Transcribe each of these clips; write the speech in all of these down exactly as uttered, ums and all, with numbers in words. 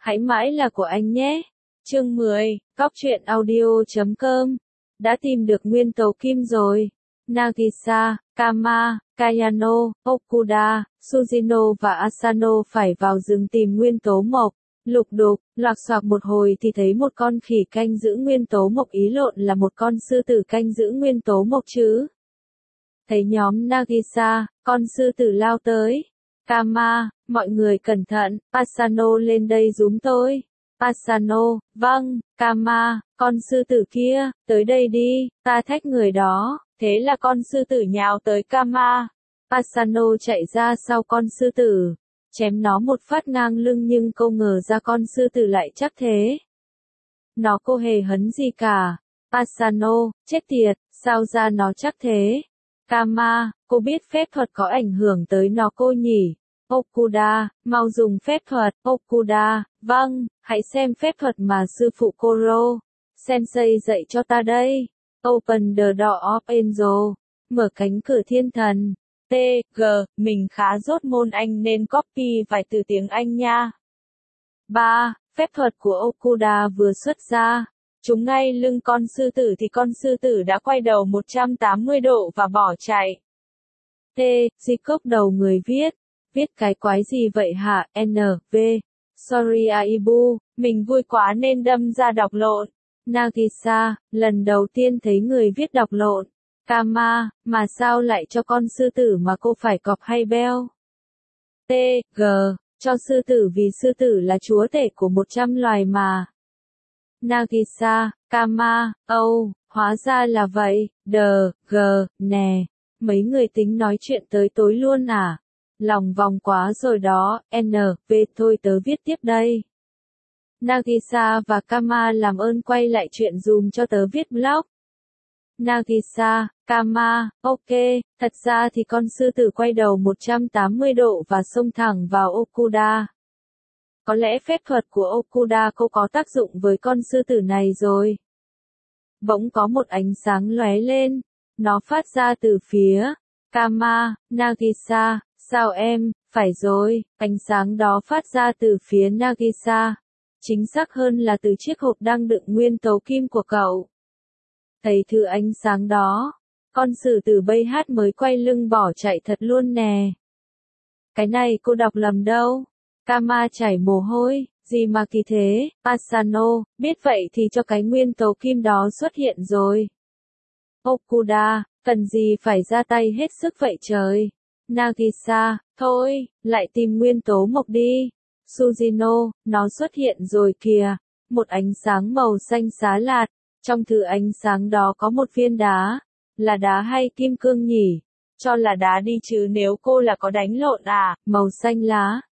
hãy mãi là của anh nhé. Chương mười, Cóc truyện audio chấm com. Đã tìm được nguyên tố kim rồi. Nagisa, Kama, Kayano, Okuda, Sujino và Asano phải vào rừng tìm nguyên tố mộc. Lục đục, loạc xoạc một hồi thì thấy một con khỉ canh giữ nguyên tố mộc, ý lộn là một con sư tử canh giữ nguyên tố mộc chứ. Thấy nhóm Nagisa, con sư tử lao tới. Kama, mọi người cẩn thận, Asano lên đây giúp tôi. Asano, vâng, Kama, con sư tử kia, tới đây đi, ta thách người đó. Thế là con sư tử nhào tới Kama. Asano chạy ra sau con sư tử, chém nó một phát ngang lưng, nhưng cô ngờ ra con sư tử lại chắc thế. Nó cô hề hấn gì cả. Asano, chết tiệt, sao ra nó chắc thế? Kama, cô biết phép thuật có ảnh hưởng tới nó cô nhỉ? Okuda, mau dùng phép thuật. Okuda, vâng, hãy xem phép thuật mà sư phụ Koro Sensei dạy cho ta đây. Open the door of angel. Mở cánh cửa thiên thần. T, G, mình khá dốt môn Anh nên copy vài từ tiếng Anh nha. ba. Phép thuật của Okuda vừa xuất ra, trúng ngay lưng con sư tử thì con sư tử đã quay đầu một trăm tám mươi độ và bỏ chạy. T. Jacob đầu người viết. Viết cái quái gì vậy hả? N. V. Sorry Aibu, mình vui quá nên đâm ra đọc lộn. Nagisa, lần đầu tiên thấy người viết đọc lộn. Kama, mà sao lại cho con sư tử mà cô phải cọp hay beo? T. G. Cho sư tử vì sư tử là chúa tể của một trăm loài mà. Nagisa, Kama, oh, hóa ra là vậy. D. G. Nè, mấy người tính nói chuyện tới tối luôn à? Lòng vòng quá rồi đó. N. V. Thôi tớ viết tiếp đây. Nagisa và Kama làm ơn quay lại chuyện dùm cho tớ viết blog. Nagisa, Kama, ok, thật ra thì con sư tử quay đầu một trăm tám mươi độ và xông thẳng vào Okuda. Có lẽ phép thuật của Okuda cô có tác dụng với con sư tử này rồi. Bỗng có một ánh sáng lóe lên, nó phát ra từ phía Kama. Nagisa, sao em, phải rồi, ánh sáng đó phát ra từ phía Nagisa. Chính xác hơn là từ chiếc hộp đang đựng nguyên tố kim của cậu. Thấy thứ ánh sáng đó, con sư tử bay hát mới quay lưng bỏ chạy thật luôn nè. Cái này cô đọc lầm đâu. Kama chảy mồ hôi, gì mà kỳ thế. Asano, biết vậy thì cho cái nguyên tố kim đó xuất hiện rồi. Okuda, cần gì phải ra tay hết sức vậy trời. Nagisa, thôi, lại tìm nguyên tố mộc đi. Sujino, nó xuất hiện rồi kìa. Một ánh sáng màu xanh xá lạt. Trong thứ ánh sáng đó có một viên đá. Là đá hay kim cương nhỉ? Cho là đá đi chứ nếu cô là có đánh lộn à? Màu xanh lá.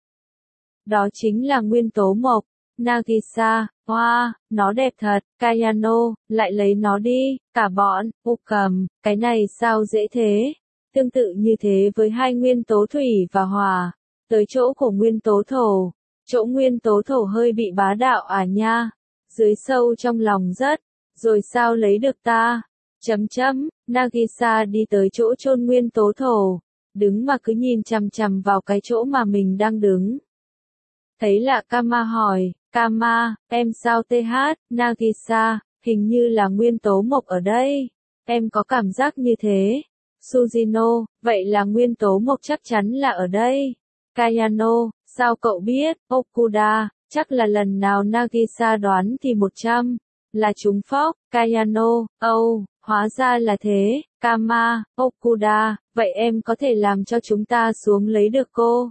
Đó chính là nguyên tố mộc. Nagisa, hoa, wow, nó đẹp thật. Kayano, lại lấy nó đi. Cả bọn, u cầm, cái này sao dễ thế? Tương tự như thế với hai nguyên tố thủy và hỏa. Tới chỗ của nguyên tố thổ. Chỗ nguyên tố thổ hơi bị bá đạo à nha. Dưới sâu trong lòng rất. Rồi sao lấy được ta? Chấm chấm, Nagisa đi tới chỗ chôn nguyên tố thổ. Đứng mà cứ nhìn chằm chằm vào cái chỗ mà mình đang đứng. Thấy lạ Kama hỏi, Kama, em sao tê hát? Nagisa, hình như là nguyên tố mộc ở đây. Em có cảm giác như thế. Sujino, vậy là nguyên tố mộc chắc chắn là ở đây. Kayano, sao cậu biết? Okuda, chắc là lần nào Nagisa đoán thì một trăm. Là trúng phóc. Kayano, oh, hóa ra là thế. Kama, Okuda, vậy em có thể làm cho chúng ta xuống lấy được cô?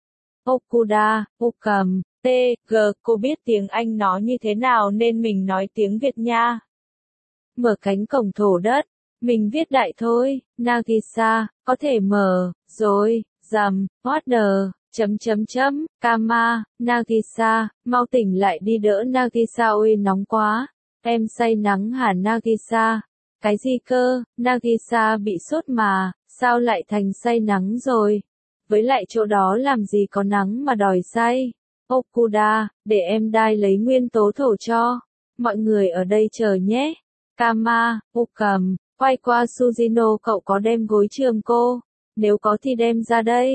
Okuda, u cầm, T, G, cô biết tiếng Anh nói như thế nào nên mình nói tiếng Việt nha. Mở cánh cổng thổ đất. Mình viết đại thôi. Nagisa, có thể mở, rồi, dầm, order, chấm chấm chấm, Kama, Nagisa, mau tỉnh lại đi đỡ Nagisa ôi nóng quá. Em say nắng hả Nagisa? Cái gì cơ? Nagisa bị sốt mà, sao lại thành say nắng rồi? Với lại chỗ đó làm gì có nắng mà đòi say? Okuda, để em đai lấy nguyên tố thổ cho. Mọi người ở đây chờ nhé. Kama, u cầm, quay qua Sujino, cậu có đem gối trường cô? Nếu có thì đem ra đây.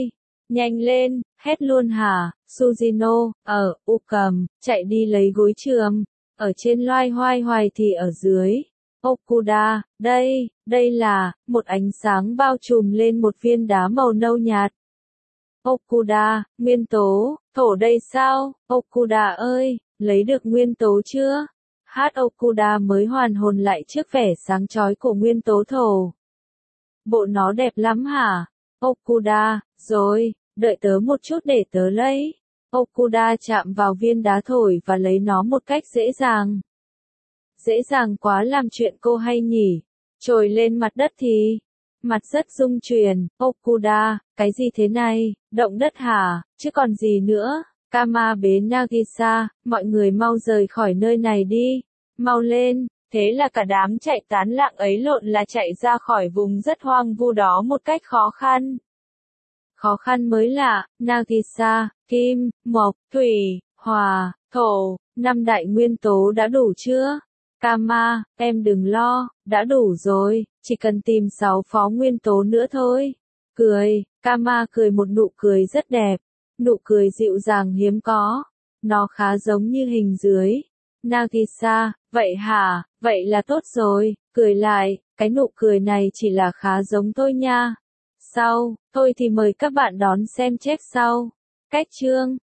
Nhanh lên, hét luôn hả, Suzino, ở, u cầm, chạy đi lấy gối chườm. Ở trên loai hoai hoài thì ở dưới. Okuda, đây, đây là, một ánh sáng bao trùm lên một viên đá màu nâu nhạt. Okuda, nguyên tố, thổ đây sao, Okuda ơi, lấy được nguyên tố chưa? Hát Okuda mới hoàn hồn lại trước vẻ sáng chói của nguyên tố thổ. Bộ nó đẹp lắm hả? Okuda, rồi, đợi tớ một chút để tớ lấy. Okuda chạm vào viên đá thổi và lấy nó một cách dễ dàng. Dễ dàng quá làm chuyện cô hay nhỉ? Trồi lên mặt đất thì... Mặt rất rung chuyển, Okuda, cái gì thế này, động đất hả, chứ còn gì nữa, Kama bế Nagisa, mọi người mau rời khỏi nơi này đi, mau lên, thế là cả đám chạy tán loạn ấy lộn là chạy ra khỏi vùng rất hoang vu đó một cách khó khăn. Khó khăn mới lạ, Nagisa, kim, mộc, thủy, hỏa, thổ, năm đại nguyên tố đã đủ chưa? Kama, em đừng lo, đã đủ rồi, chỉ cần tìm sáu phó nguyên tố nữa thôi. Cười, Kama cười một nụ cười rất đẹp, nụ cười dịu dàng hiếm có, nó khá giống như hình dưới. Nagisa, vậy hả, vậy là tốt rồi, cười lại, cái nụ cười này chỉ là khá giống tôi nha. Sau, thôi thì mời các bạn đón xem check sau. Cách chương